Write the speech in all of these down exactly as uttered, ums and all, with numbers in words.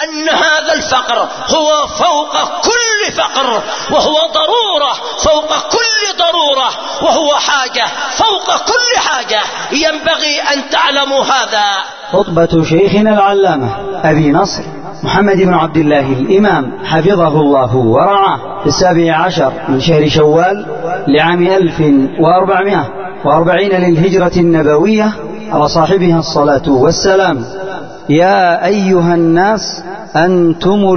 أن هذا الفقر هو فوق كل فقر، وهو ضرورة فوق كل ضرورة، وهو حاجة فوق كل حاجة. ينبغي أن تعلموا هذا. خطبة شيخنا العلامة أبي نصر محمد بن عبد الله الإمام حفظه الله ورعاه في السابع عشر من شهر شوال لعام ألف وأربعمائة وأربعين للهجرة النبوية على صاحبها الصلاة والسلام. يا أيها الناس أنتم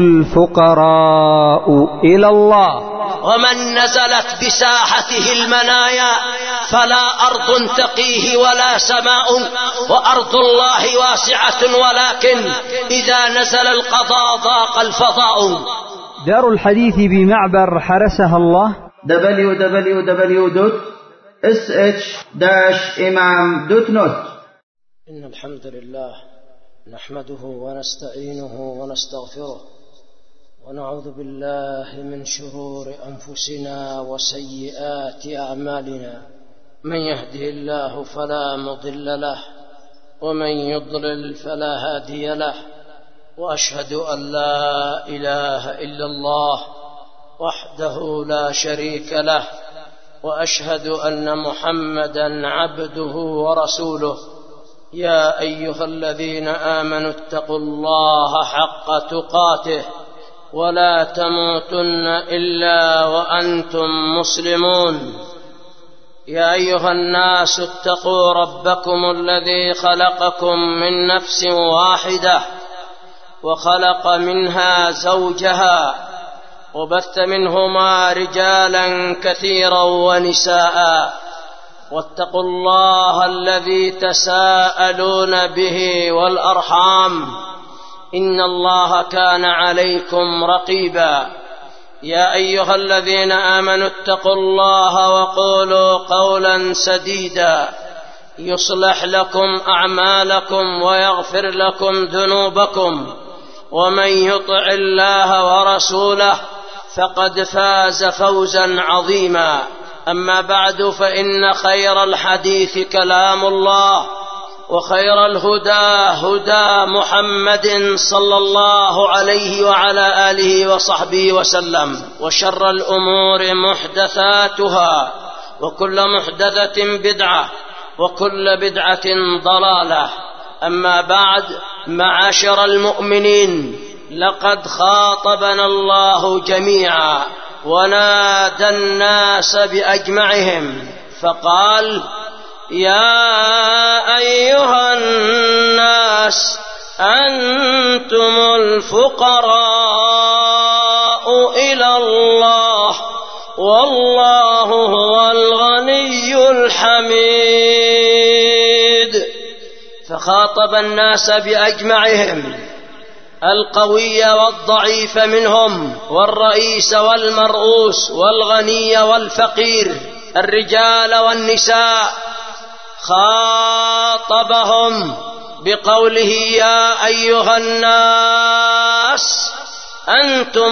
الفقراء إلى الله. ومن نزلت بساحته المنايا فلا أرض تقيه ولا سماء، وأرض الله واسعة، ولكن إذا نزل القضاء ضاق الفضاء. دار الحديث بمعبر حرسها الله دبليو دبليو دبليو دوت إس إتش إمام دوت نت. إن الحمد لله نحمده ونستعينه ونستغفره، ونعوذ بالله من شرور أنفسنا وسيئات أعمالنا. من يهده الله فلا مضل له، ومن يضلل فلا هادي له. وأشهد أن لا إله إلا الله وحده لا شريك له، وأشهد أن محمدا عبده ورسوله. يا أيها الذين آمنوا اتقوا الله حق تقاته ولا تموتن إلا وأنتم مسلمون. يا أيها الناس اتقوا ربكم الذي خلقكم من نفس واحدة، وخلق منها زوجها، وبث منهما رجالا كثيرا ونساء. واتقوا الله الذي تساءلون به والأرحام، إن الله كان عليكم رقيبا. يا أيها الذين آمنوا اتقوا الله وقولوا قولا سديدا يصلح لكم أعمالكم ويغفر لكم ذنوبكم، ومن يطع الله ورسوله فقد فاز فوزا عظيما. أما بعد، فإن خير الحديث كلام الله، وخير الهدى هدى محمد صلى الله عليه وعلى آله وصحبه وسلم. وشر الأمور محدثاتها، وكل محدثة بدعة، وكل بدعة ضلالة. أما بعد، معاشر المؤمنين، لقد خاطبنا الله جميعا ونادى الناس بأجمعهم فقال: يا أيها الناس أنتم الفقراء إلى الله والله هو الغني الحميد. فخاطب الناس بأجمعهم، القوي والضعيف منهم، والرئيس والمرؤوس، والغني والفقير، الرجال والنساء. خاطبهم بقوله: يا أيها الناس أنتم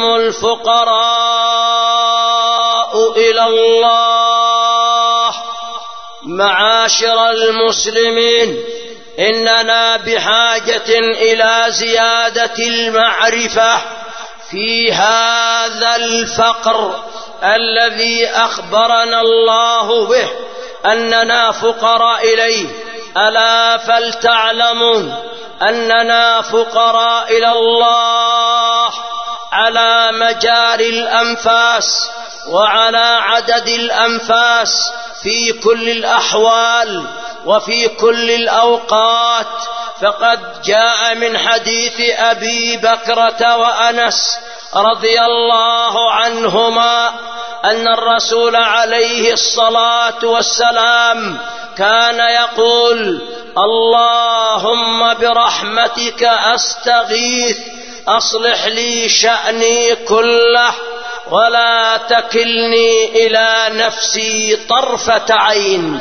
الفقراء إلى الله. معاشر المسلمين، إننا بحاجة إلى زيادة المعرفة في هذا الفقر الذي أخبرنا الله به أننا فقراء إليه. ألا فلتعلموا أننا فقراء إلى الله على مجاري الأنفاس وعلى عدد الأنفاس في كل الأحوال وفي كل الأوقات. فقد جاء من حديث أبي بكرة وأنس رضي الله عنهما أن الرسول عليه الصلاة والسلام كان يقول: اللهم برحمتك أستغيث، أصلح لي شأني كله ولا تكلني إلى نفسي طرفة عين.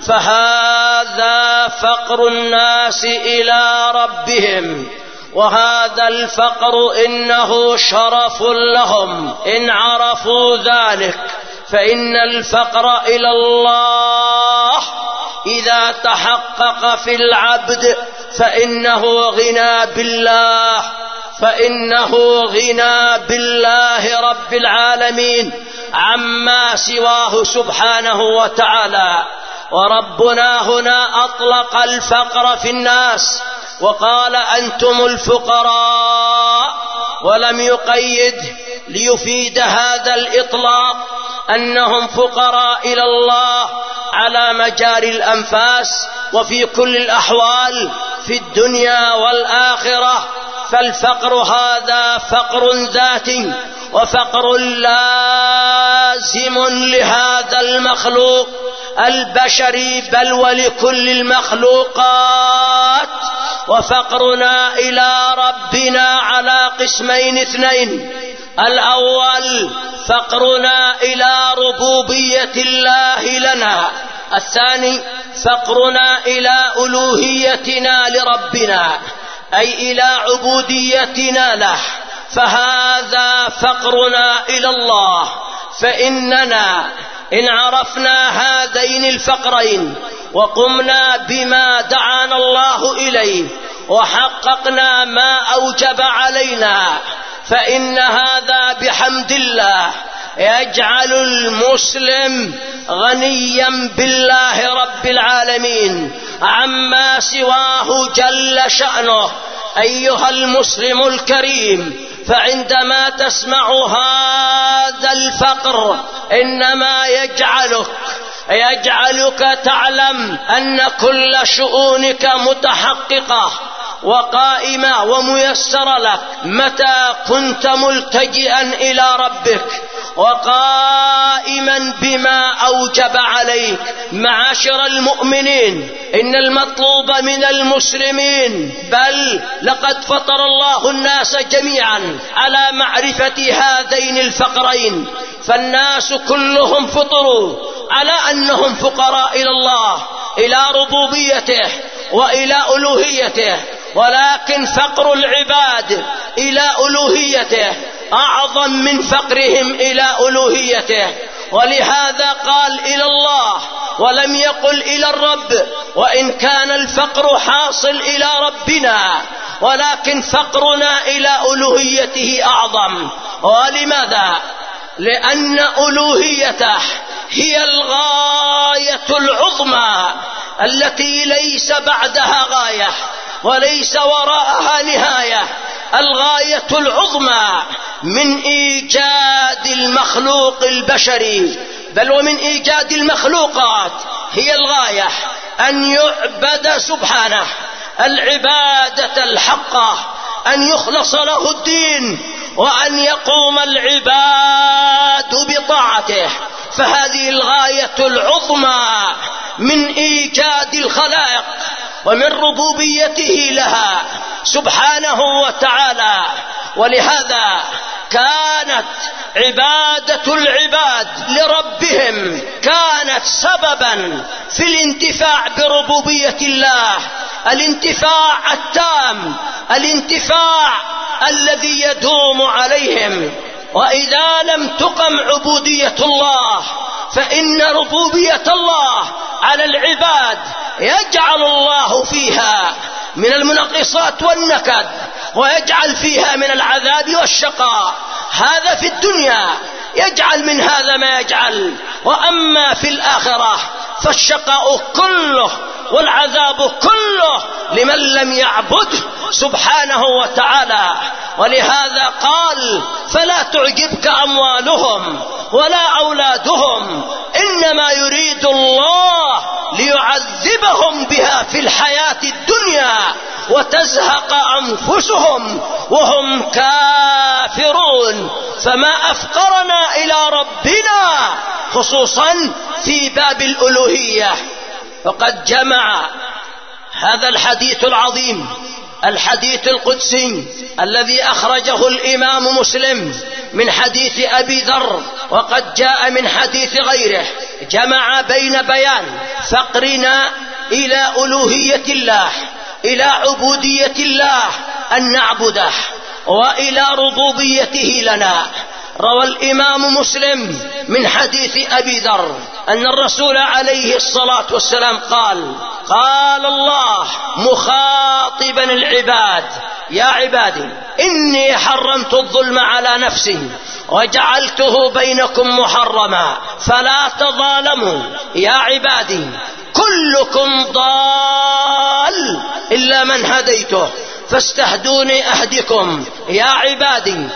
فهذا فقر الناس إلى ربهم، وهذا الفقر إنه شرف لهم إن عرفوا ذلك. فإن الفقر إلى الله إذا تحقق في العبد فإنه غنى بالله، فإنه غنى بالله رب العالمين عما سواه سبحانه وتعالى. وربنا هنا أطلق الفقر في الناس وقال أنتم الفقراء، ولم يقيد ليفيد هذا الإطلاق أنهم فقراء إلى الله على مجاري الأنفاس وفي كل الأحوال في الدنيا والآخرة. فالفقر هذا فقر ذاتي وفقر لازم لهذا المخلوق البشري بل ولكل المخلوقات. وفقرنا إلى ربنا على قسمين اثنين: الأول فقرنا إلى ربوبية الله لنا، الثاني فقرنا إلى ألوهيتنا لربنا أي إلى عبوديتنا له. فهذا فقرنا إلى الله. فإننا إن عرفنا هذين الفقرين وقمنا بما دعانا الله إليه وحققنا ما أوجب علينا، فإن هذا بحمد الله يجعل المسلم غنيا بالله رب العالمين عما سواه جل شأنه. أيها المسلم الكريم، فعندما تسمع هذا الفقر إنما يجعلك يجعلك تعلم أن كل شؤونك متحققة وقائمة وميسرة لك متى كنت ملتجئا إلى ربك وقائما بما أوجب عليك. معاشر المؤمنين، إن المطلوب من المسلمين بل لقد فطر الله الناس جميعا على معرفة هذين الفقرين، فالناس كلهم فطروا على أنهم فقراء إلى الله، إلى ربوبيته وإلى ألوهيته، ولكن فقر العباد إلى ألوهيته أعظم من فقرهم إلى ألوهيته. ولهذا قال إلى الله ولم يقل إلى الرب، وإن كان الفقر حاصل إلى ربنا ولكن فقرنا إلى ألوهيته أعظم. ولماذا؟ لأن ألوهيته هي الغاية العظمى التي ليس بعدها غاية وليس وراءها نهاية. الغاية العظمى من إيجاد المخلوق البشري بل ومن إيجاد المخلوقات هي الغاية أن يعبد سبحانه العبادة الحقة، أن يخلص له الدين وأن يقوم العباد بطاعته. فهذه الغاية العظمى من إيجاد الخلائق ومن ربوبيته لها سبحانه وتعالى. ولهذا كانت عبادة العباد لربهم كانت سببا في الانتفاع بربوبية الله، الانتفاع التام، الانتفاع الذي يدوم عليهم. وإذا لم تقم عبودية الله فإن ربوبية الله على العباد يجعل الله فيها من المنقصات والنكد ويجعل فيها من العذاب والشقاء. هذا في الدنيا يجعل من هذا ما يجعل، وأما في الآخرة فالشقاء كله والعذاب كله لمن لم يعبده سبحانه وتعالى. ولهذا قال فلا تعجبك أموالهم ولا أولادهم إنما يريد الله ليعذبهم بها في الحياة الدنيا وتزهق أنفسهم وهم كافرون. فما أفقرنا إلى ربنا خصوصا في باب الألوهية. وقد جمع هذا الحديث العظيم الحديث القدسي الذي أخرجه الإمام مسلم من حديث أبي ذر، وقد جاء من حديث غيره، جمع بين بيان فقرنا إلى ألوهية الله، إلى عبودية الله أن نعبده، وإلى ربوبيته لنا. روى الإمام مسلم من حديث أبي ذر أن الرسول عليه الصلاة والسلام قال: قال الله مخاطبا العباد يا عبادي إني حرمت الظلم على نفسي وجعلته بينكم محرما فلا تظالموا. يا عبادي كلكم ضال إلا من هديته فاستهدوني أهدكم. يا عبادي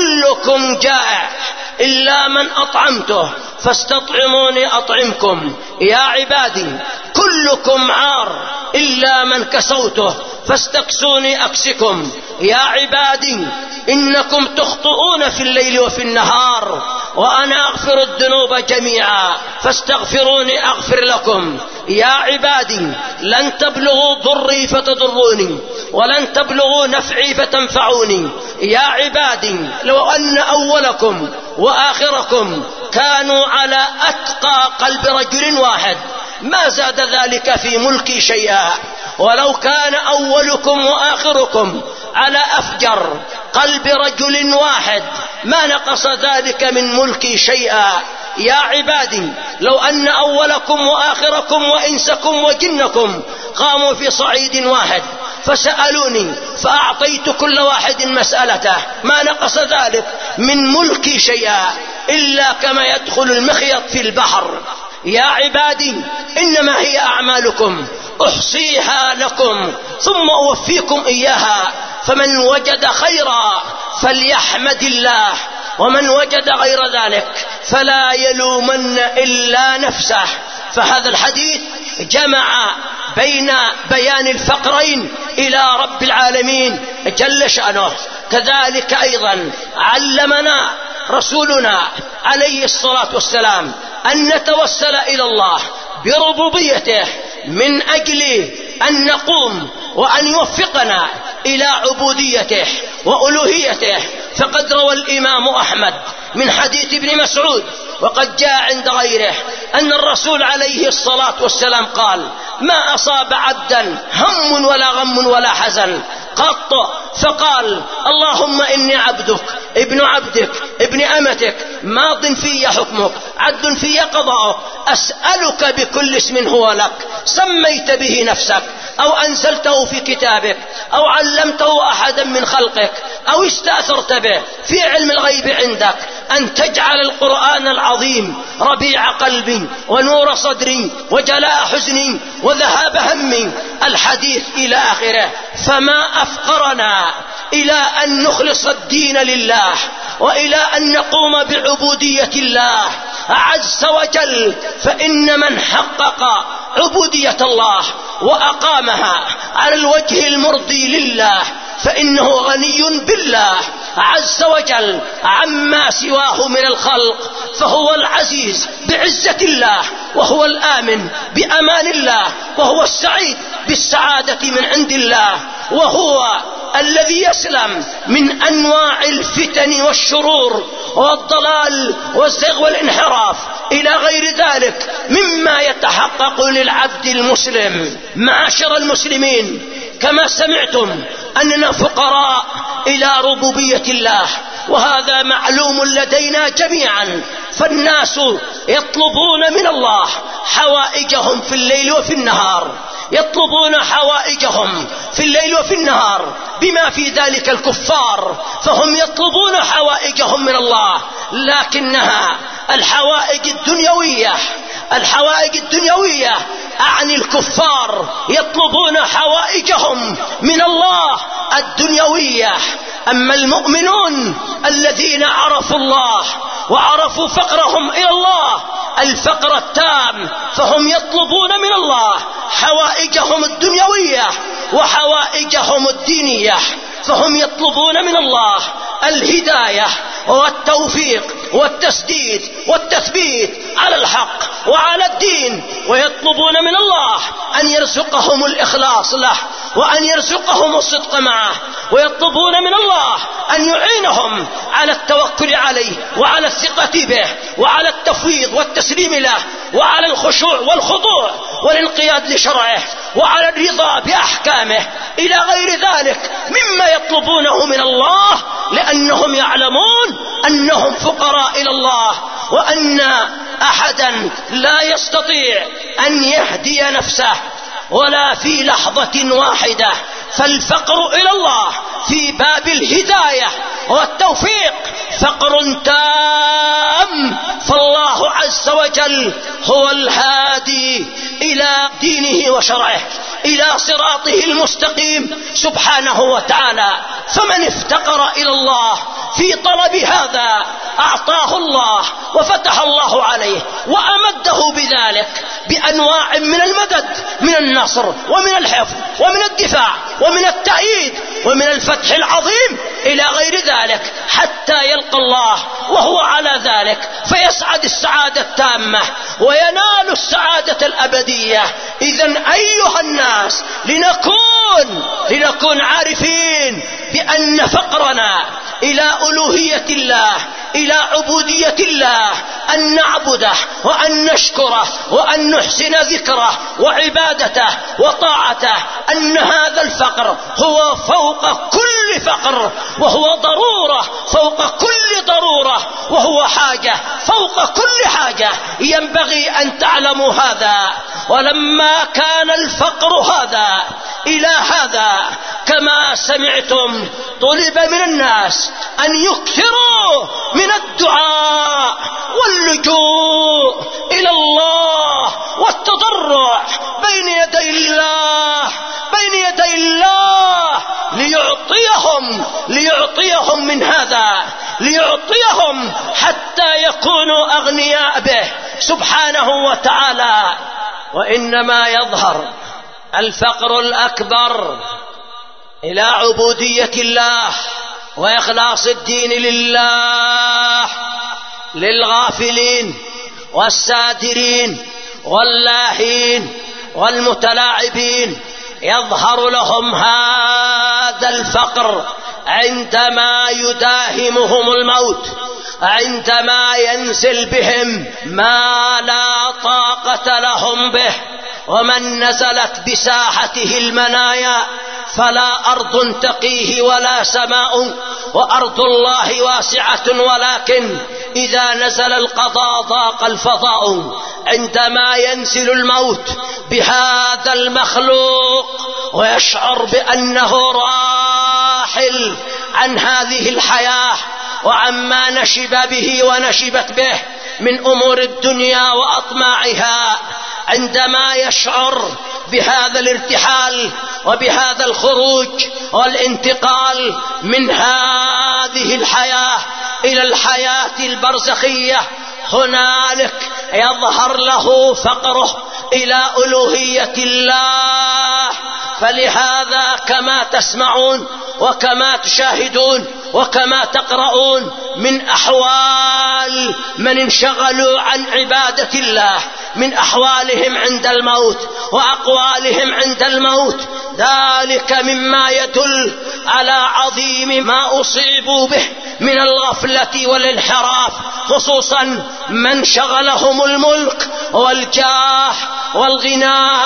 كلكم جائع إلا من أطعمته فاستطعموني أطعمكم. يا عبادي كلكم عار إلا من كسوته فاستكسوني أكسكم. يا عبادي إنكم تخطئون في الليل وفي النهار وأنا أغفر الذنوب جميعا فاستغفروني أغفر لكم. يا عبادي لن تبلغوا ضري فتضروني ولن تبلغوا نفعي فتنفعوني. يا عبادي لو أن أولكم وآخركم كانوا على أتقى قلب رجل واحد ما زاد ذلك في ملكي شيئا، ولو كان أولكم وآخركم على أفجر قلب رجل واحد ما نقص ذلك من ملكي شيئا. يا عبادي لو أن أولكم وآخركم وإنسكم وجنكم قاموا في صعيد واحد فسألوني فأعطيت كل واحد مسألته ما نقص ذلك من ملكي شيئا إلا كما يدخل المخيط في البحر. يا عبادي إنما هي أعمالكم أحصيها لكم ثم أوفيكم إياها، فمن وجد خيرا فليحمد الله ومن وجد غير ذلك فلا يلومن إلا نفسه. فهذا الحديث جمع بين بيان الفقرين إلى رب العالمين جل شأنه. كذلك أيضا علمنا رسولنا عليه الصلاة والسلام أن نتوسل إلى الله بربوبيته من أجل أن نقوم وأن يوفقنا إلى عبوديته وألوهيته. فقد روى الإمام أحمد من حديث ابن مسعود وقد جاء عند غيره أن الرسول عليه الصلاة والسلام قال: ما أصاب عبدا هم ولا غم ولا حزن قط فقال: اللهم إني عبدك ابن عبدك ابن أمتك ماض في حكمك عدل في قضاءك أسألك بكل اسم هو لك سميت به نفسك أو أنزلته في كتابك أو علمته أحدا من خلقك أو استأثرت به في علم الغيب عندك أن تجعل القرآن العظيم ربيع قلبي ونور صدري وجلاء حزني وذهاب همي الحديث إلى آخره. فما أفقرنا إلى أن نخلص الدين لله وإلى أن نقوم بعبودية الله عز وجل. فإن من حقق عبودية الله وأقامها على الوجه المرضي لله فإنه غني بالله عز وجل عما سواه من الخلق، فهو العزيز بعزة الله وهو الآمن بأمان الله وهو السعيد بالسعادة من عند الله، وهو الذي يسلم من أنواع الفتن والشرور والضلال والزغ والانحراف إلى غير ذلك مما يتحقق للعبد المسلم. معاشر المسلمين، كما سمعتم أننا فقراء إلى ربوبية الله، وهذا معلوم لدينا جميعا. فالناس يطلبون من الله حوائجهم في الليل وفي النهار، يطلبون حوائجهم في الليل وفي النهار، بما في ذلك الكفار، فهم يطلبون حوائجهم من الله، لكنها الحوائج الدنيوية الحوائج الدنيوية أعني الكفار يطلبون حوائجهم من الله الدنيوية. أما المؤمنون الذين عرفوا الله وعرفوا فقرهم إلى الله الفقر التام، فهم يطلبون من الله حوائجهم الدنيوية وحوائجهم الدينية، فهم يطلبون من الله الهداية والتوفيق والتسديد والتثبيت على الحق وعلى الدين، ويطلبون من الله أن يرزقهم الإخلاص له وأن يرزقهم الصدق معه، ويطلبون من الله أن يعينهم على التوكل عليه وعلى الثقة به وعلى التفويض والتسليم له وعلى الخشوع والخضوع والانقياد لشرعه وعلى الرضا بأحكامه إلى غير ذلك مما يطلبونه من الله، لأنهم يعلمون أنهم فقراء إلى الله، وأن أحدا لا يستطيع أن يهدي نفسه ولا في لحظة واحدة. فالفقر إلى الله في باب الهداية والتوفيق فقر تام، فالله عز وجل هو الهادي إلى دينه وشرعه، إلى صراطه المستقيم سبحانه وتعالى. فمن افتقر إلى الله في طلب هذا أعطاه الله وفتح الله عليه وأمده بذلك بأنواع من المدد، من النصر ومن الحفظ ومن الدفاع ومن التأييد ومن الفتح العظيم إلى غير ذلك، حتى يلقى الله وهو على ذلك فيسعد السعادة التامة وينال السعادة الأبدية. إذن أيها الناس لنكون لنكون عارفين بأن فقرنا إلى ألوهية الله، إلى عبودية الله، أن نعبده وأن نشكره وأن نحسن ذكره وعبادته وطاعته، أن هذا الفقر هو فوق كل فقر، وهو ضرورة فوق كل ضرورة، وهو حاجة فوق كل حاجة. ينبغي أن تعلموا هذا. ولما كان الفقر هذا إلى هذا كما سمعتم طلب من الناس أن يكثروا من الدعاء واللجوء إلى الله والتضرع بين يدي الله بين يدي الله ليعطيهم ليعطيهم من هذا، ليعطيهم حتى يكونوا أغنياء به سبحانه وتعالى. وإنما يظهر الفقر الأكبر إلى عبودية الله وإخلاص الدين لله للغافلين والسادرين واللاهين والمتلاعبين. يظهر لهم هذا الفقر عندما يداهمهم الموت، عندما ينزل بهم ما لا طاقة لهم به. ومن نزلت بساحته المنايا فلا أرض تقيه ولا سماء، وأرض الله واسعة، ولكن إذا نزل القضاء ضاق الفضاء. عندما ينزل الموت بهذا المخلوق ويشعر بأنه راحل عن هذه الحياة وعما نشب به ونشبت به من أمور الدنيا وأطماعها، عندما يشعر بهذا الارتحال وبهذا الخروج والانتقال من هذه الحياة إلى الحياة البرزخية، هنالك يظهر له فقره إلى ألوهية الله. فلهذا كما تسمعون وكما تشاهدون وكما تقرؤون من أحوال من انشغلوا عن عبادة الله، من أحوالهم عند الموت وأقوالهم عند الموت، ذلك مما يدل على عظيم ما أصيبوا به من الغفلة والانحراف، خصوصا من شغلهم الملك والجاه والغناء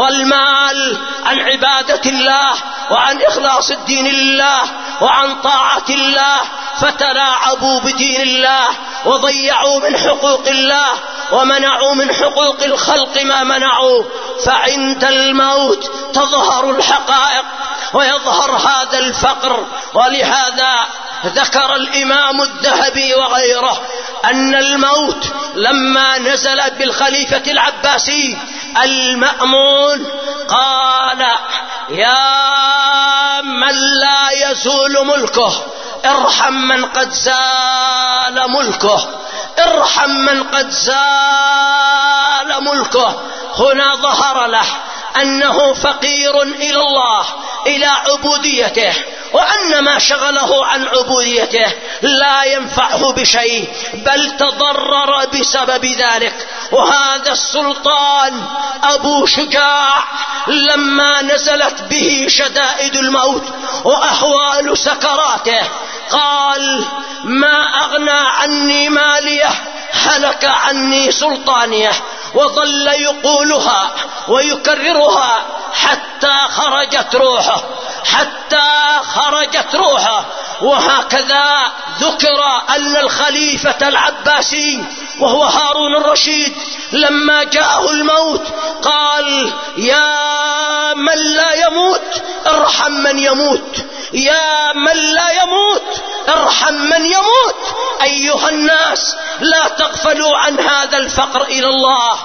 والمال عن عبادة الله وعن إخلاص الدين لله وعن طاعة الله، فتلاعبوا بدين الله وضيعوا من حقوق الله ومنعوا من حقوق الخلق ما منعوا. فعند الموت تظهر الحقائق ويظهر هذا الفقر. ولهذا ذكر الإمام الذهبي وغيره أن الموت لما نزل بالخليفة العباسي المأمون قال: يا من لا يزول ملكه ارحم من قد زال ملكه، ارحم من قد زال ملكه. هنا ظهر له أنه فقير إلى الله، إلى عبوديته، وأن ما شغله عن عبوديته لا ينفعه بشيء بل تضرر بسبب ذلك. وهذا السلطان أبو شجاع لما نزلت به شدائد الموت وأحوال سكراته قال: ما أغنى عني ماليه، هلك عني سلطانيه. وظل يقولها ويكررها حتى خرجت روحه، حتى خرجت روحه. وهكذا ذكر أن الخليفة العباسي وهو هارون الرشيد لما جاءه الموت قال: يا من لا يموت ارحم من يموت، يا من لا يموت ارحم من يموت. أيها الناس لا تغفلوا عن هذا الفقر إلى الله،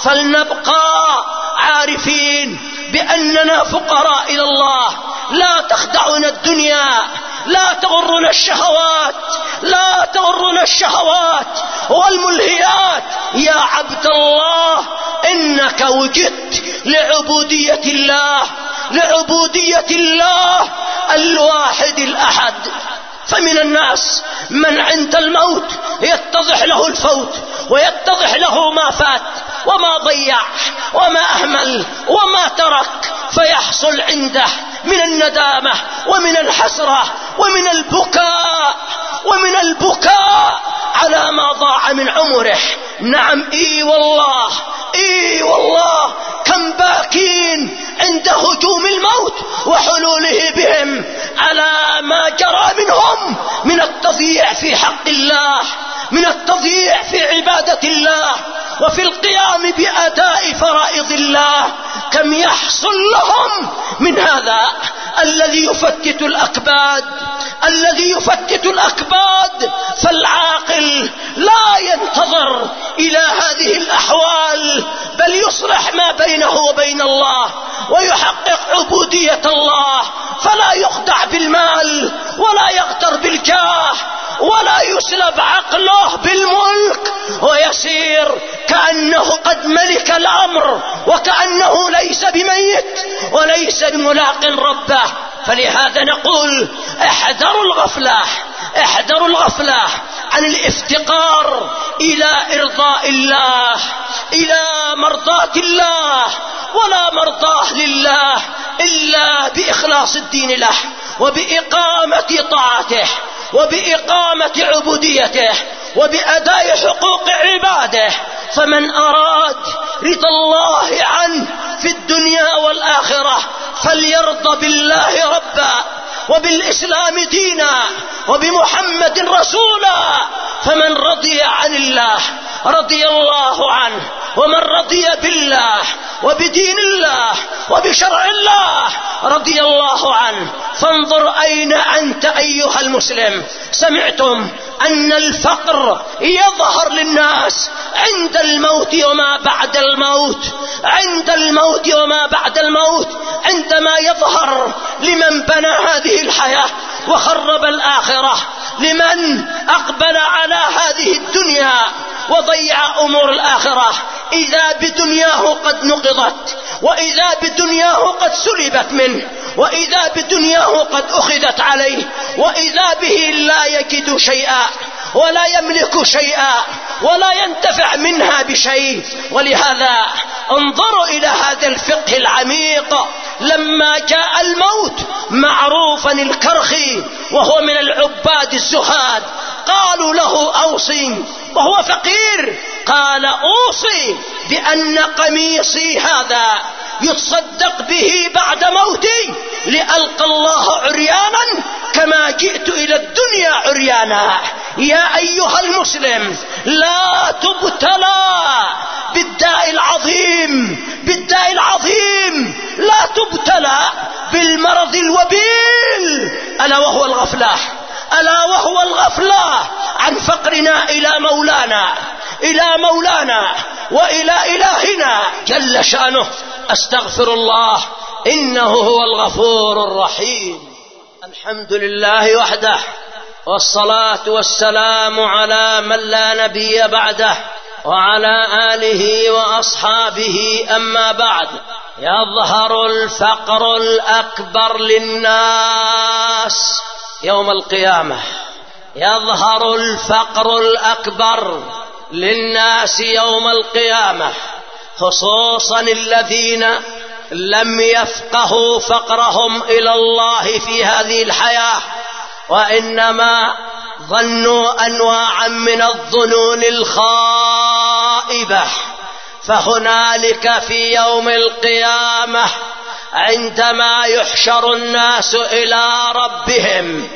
فلنبقى عارفين بأننا فقراء إلى الله. لا تخدعنا الدنيا، لا تغرنا الشهوات، لا تغرنا الشهوات والملهيات. يا عبد الله إنك وجدت لعبودية الله، لعبودية الله الواحد الأحد. فمن الناس من عند الموت يتضح له الفوت، ويتضح له ما فات وما ضيع وما أهمل وما ترك، فيحصل عنده من الندامة ومن الحسرة ومن البكاء ومن البكاء على ما ضاع من عمره. نعم إي والله، إي والله كم باكين عند هجوم الموت وحلوله بهم على ما جرى منهم من التضييع في حق الله، من التضييع في عبادة الله وفي القيام بأداء فرائض الله. كم يحصل لهم من هذا الذي يفتت الأكباد، الذي يفتت الأكباد. فالعاقل لا ينتظر إلى هذه الأحوال، بل يصلح ما بينه وبين الله ويحقق عبودية الله، فلا يخدع بالمال ولا يغتر بالجاه ولا يسلب عقله بالملك، ويسير كأنه قد ملك الأمر وكأنه ليس بميت وليس بملاق ربه. فلهذا نقول احذروا الغفلة، احذروا الغفلة عن الافتقار إلى إرضاء الله، إلى مرضاة الله، ولا مرضاه لله إلا بإخلاص الدين له وبإقامة طاعته وبإقامة عبوديته وبأداء حقوق عباده. فمن أراد رضا الله عنه في الدنيا والآخرة فليرضى بالله ربا وبالإسلام دينا وبمحمد رسولا. فمن رضي عن الله رضي الله عنه، ومن رضي بالله وبدين الله وبشرع الله رضي الله عنه. فانظر أين أنت أيها المسلم. سمعتم أن الفقر يظهر للناس عند الموت وما بعد الموت، عند الموت وما بعد الموت، عندما يظهر لمن بنى هذه الحياة وخرب الآخرة، لمن أقبل على هذه الدنيا وضيع أمور الآخرة. إذا بدنياه قد نقضت، وإذا بدنياه قد سلبت منه، وإذا بدنياه قد أخذت عليه، وإذا به لا يجد شيئا ولا يملك شيئا ولا ينتفع منها بشيء. ولهذا انظروا إلى هذا الفقه العميق. لما جاء الموت معروفا الكرخي وهو من العباد الزهاد قالوا له أوصي، وهو فقير، قال أوصي بأن قميصي هذا يتصدق به بعد موتي لألقى الله عريانا كما جئت إلى الدنيا عريانا. يا أيها المسلم لا تبتلى بالداء العظيم، بالداء العظيم، لا تبتلى بالمرض الوبيل، ألا وهو الغفلة، ألا وهو الغفلة عن فقرنا إلى مولانا، إلى مولانا وإلى إلهنا جل شأنه. أستغفر الله إنه هو الغفور الرحيم. الحمد لله وحده، والصلاة والسلام على من لا نبي بعده، وعلى آله وأصحابه. أما بعد، يظهر الفقر الأكبر للناس يوم القيامة، يظهر الفقر الأكبر للناس يوم القيامة، خصوصا الذين لم يفقهوا فقرهم إلى الله في هذه الحياة، وإنما ظنوا أنواعا من الظنون الخائبة. فهنالك في يوم القيامة عندما يحشر الناس إلى ربهم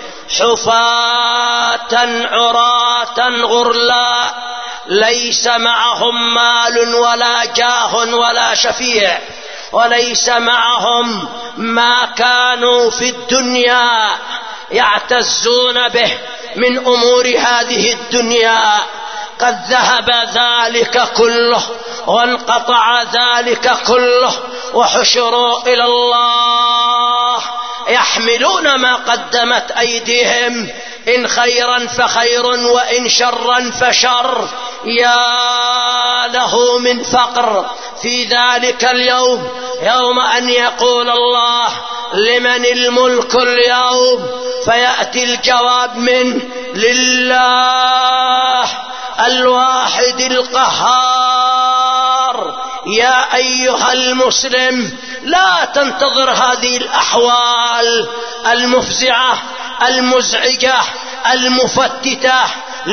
حفاة عراة غرلا، ليس معهم مال ولا جاه ولا شفيع، وليس معهم ما كانوا في الدنيا يعتزون به من أمور هذه الدنيا. قد ذهب ذلك كله وانقطع ذلك كله وحشروا إلى الله يحملون ما قدمت أيديهم، إن خيرا فخير وإن شرا فشر. يا له من فقر في ذلك اليوم، يوم أن يقول الله لمن الملك اليوم، فيأتي الجواب منه لله الواحد القهار. يا أيها المسلم لا تنتظر هذه الأحوال المفزعة المزعجة المفتتة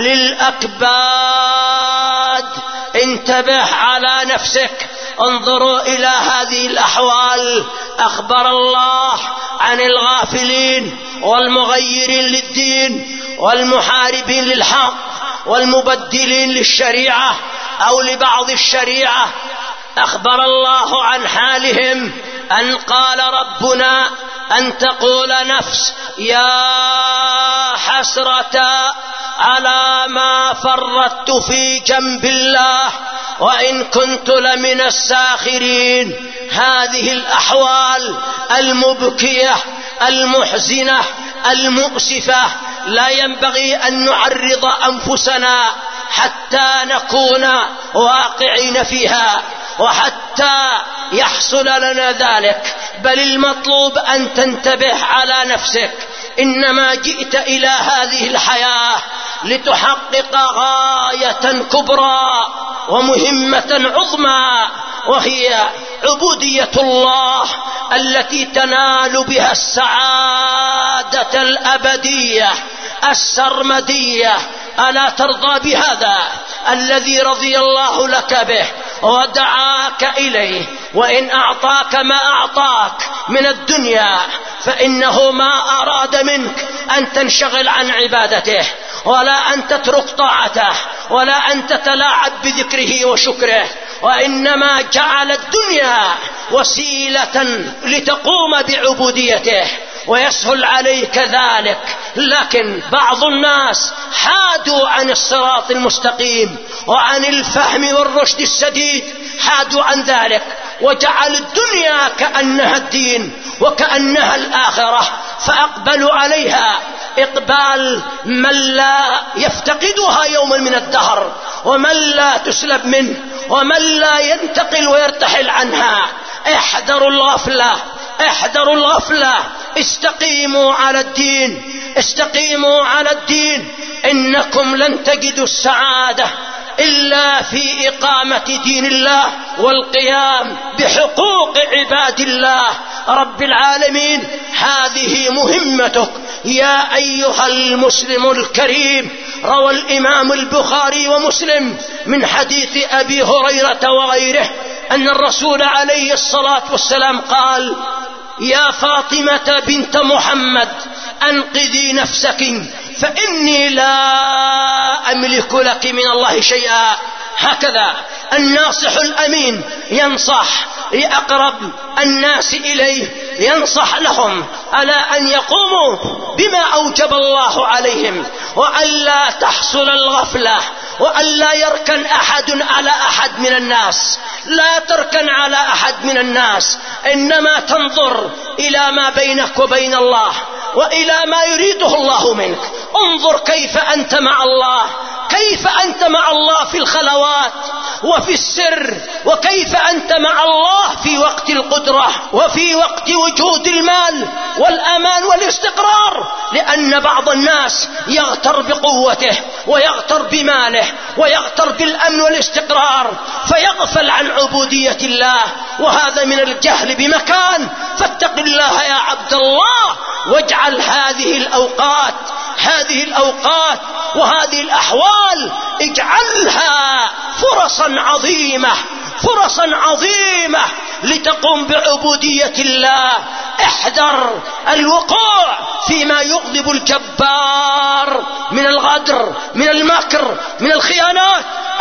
للأكباد، انتبه على نفسك. انظروا إلى هذه الأحوال. أخبر الله عن الغافلين والمغيرين للدين والمحاربين للحق والمبدلين للشريعة أو لبعض الشريعة. أخبر الله عن حالهم أن قال ربنا أن تقول نفس يا حسرة على ما فرطت في جنب الله وإن كنت لمن الساخرين. هذه الأحوال المبكية المحزنة المؤسفة لا ينبغي أن نعرض أنفسنا حتى نكون واقعين فيها وحتى يحصل لنا ذلك، بل المطلوب أن تنتبه على نفسك. إنما جئت إلى هذه الحياة لتحقق غاية كبرى ومهمة عظمى، وهي عبودية الله التي تنال بها السعادة الأبدية السرمدية. ألا ترضى بهذا الذي رضي الله لك به ودعاك إليه؟ وإن أعطاك ما أعطاك من الدنيا فإنه ما أراد منك أن تنشغل عن عبادته، ولا أن تترك طاعته، ولا أن تتلاعب بذكره وشكره، وإنما جعل الدنيا وسيلة لتقوم بعبوديته ويسهل عليك ذلك. لكن بعض الناس حادوا عن الصراط المستقيم وعن الفهم والرشد السديد، حادوا عن ذلك وجعل الدنيا كأنها الدين وكأنها الآخرة، فأقبلوا عليها إقبال من لا يفتقدها يوما من الدهر، ومن لا تسلب منه، ومن لا ينتقل ويرتحل عنها. احذروا الغفلة، احذروا الغفلة. استقيموا على الدين، استقيموا على الدين. إنكم لن تجدوا السعادة إلا في إقامة دين الله والقيام بحقوق عباد الله رب العالمين. هذه مهمتك يا أيها المسلم الكريم. روى الإمام البخاري ومسلم من حديث أبي هريرة وغيره أن الرسول عليه الصلاة والسلام قال: يا فاطمة بنت محمد أنقذي نفسك فإني لا أملك لك من الله شيئا. هكذا الناصح الأمين ينصح لأقرب الناس إليه، ينصح لهم على أن يقوموا بما أوجب الله عليهم، وأن لا تحصل الغفلة، وأن لا يركن أحد على أحد من الناس. لا تركن على أحد من الناس، إنما تنظر إلى ما بينك وبين الله وإلى ما يريده الله منك. انظر كيف أنت مع الله، كيف أنت مع الله في الخلوات وفي السر، وكيف أنت مع الله في وقت القدرة وفي وقت وجود المال والأمان والاستقرار. لأن بعض الناس يغتر بقوته ويغتر بماله ويغتر بالأمن والاستقرار فيغفل عن عبودية الله، وهذا من الجهل بمكان. فاتق الله يا عبد الله، واجعل هذه الأوقات هذه الأوقات وهذه الأحوال اجعلها فرصا عظيمة، فرصا عظيمة لتقوم بعبودية الله. احذر الوقوع فيما يغضب الجبار من الغدر، من المكر، من الخيانات.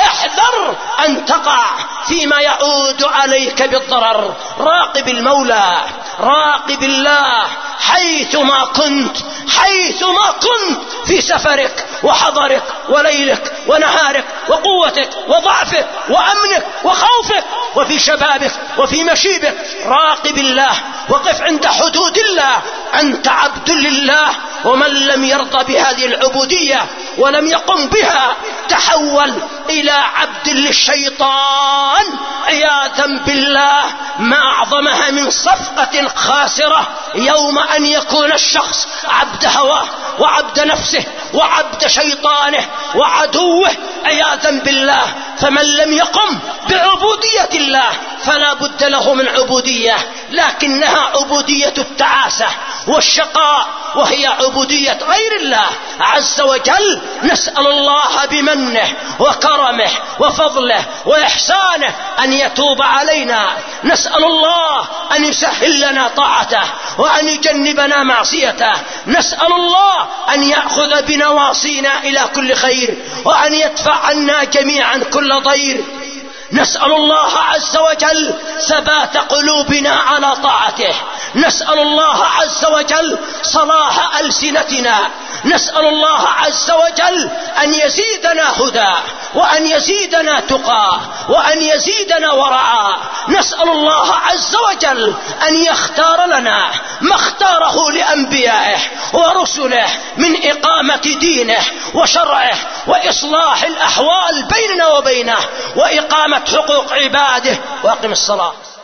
احذر أن تقع فيما يعود عليك بالضرر. راقب المولى، راقب الله حيثما كنت، حيثما كنت، في سفرك وحضرك وليلك ونهارك وقوتك وضعفك وأمنك وخوفك، وفي شبابك وفي مشيبك. راقب الله، وقف عند حدود الله. أنت عبد لله، ومن لم يرضى بهذه العبودية ولم يقم بها تحول إلى عبد للشيطان عياذا بالله. ما أعظمها من صفقة خاسرة يوم أن يكون الشخص عبد هواه وعبد نفسه وعبد شيطانه وعدوه عياذا بالله. فمن لم يقم بعبودية الله فلا بد له من عبودية، لكنها عبودية التعاسة والشقاء، وهي عبودية غير الله عز وجل. نسأل الله بمنه وكرمه وفضله وإحسانه أن يتوب علينا. نسأل الله أن يسهل لنا طاعته وأن يجنبنا معصيته. نسأل الله أن يأخذ بنواصينا إلى كل خير، وأن يدفع عنا جميعا كل ضير. نسأل الله عز وجل ثبات قلوبنا على طاعته. نسأل الله عز وجل صلاح ألسنتنا. نسأل الله عز وجل أن يزيدنا هدى، وأن يزيدنا تقى، وأن يزيدنا ورعا. نسأل الله عز وجل أن يختار لنا ما اختاره لأنبيائه ورسله من إقامة دينه وشرعه وإصلاح الأحوال بيننا وبينه وإقامة حقوق عباده. وأقم الصلاة.